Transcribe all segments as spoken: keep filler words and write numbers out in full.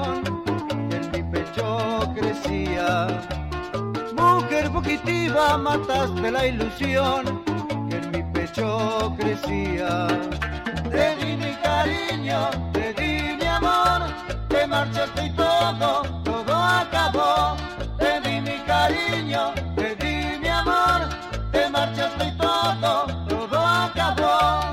ilusión que en mi pecho crecía. Mujer fugitiva, mataste la ilusión que en mi pecho crecía. Te di mi cariño, te di mi amor, te marchaste y todo, todo acabó. Te di mi cariño, te di mi amor, te marchaste y todo, todo acabó.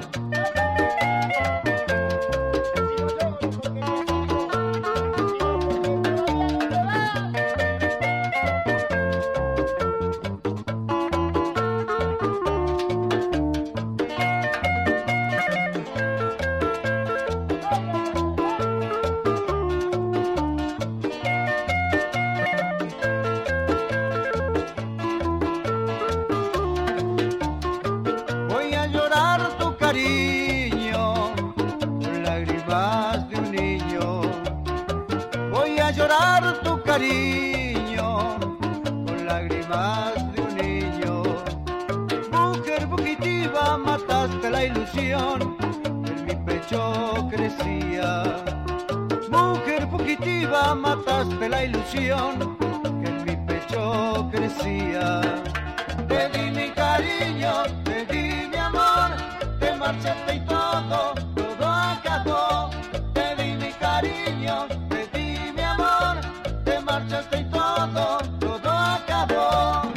Cariño, con lágrimas de un niño. Voy a llorar tu cariño, con lágrimas de un niño. Mujer fugitiva, mataste la ilusión que en mi pecho crecía. Mujer fugitiva, mataste la ilusión que en mi pecho crecía. Te di mi cariño, te di mi amor, te marchaste y todo, todo acabó. Te di mi cariño, te di mi amor, te marchaste y todo, todo acabó.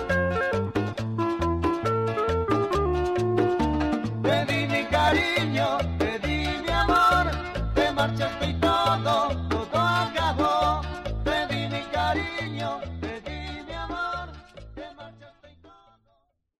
Te di mi cariño,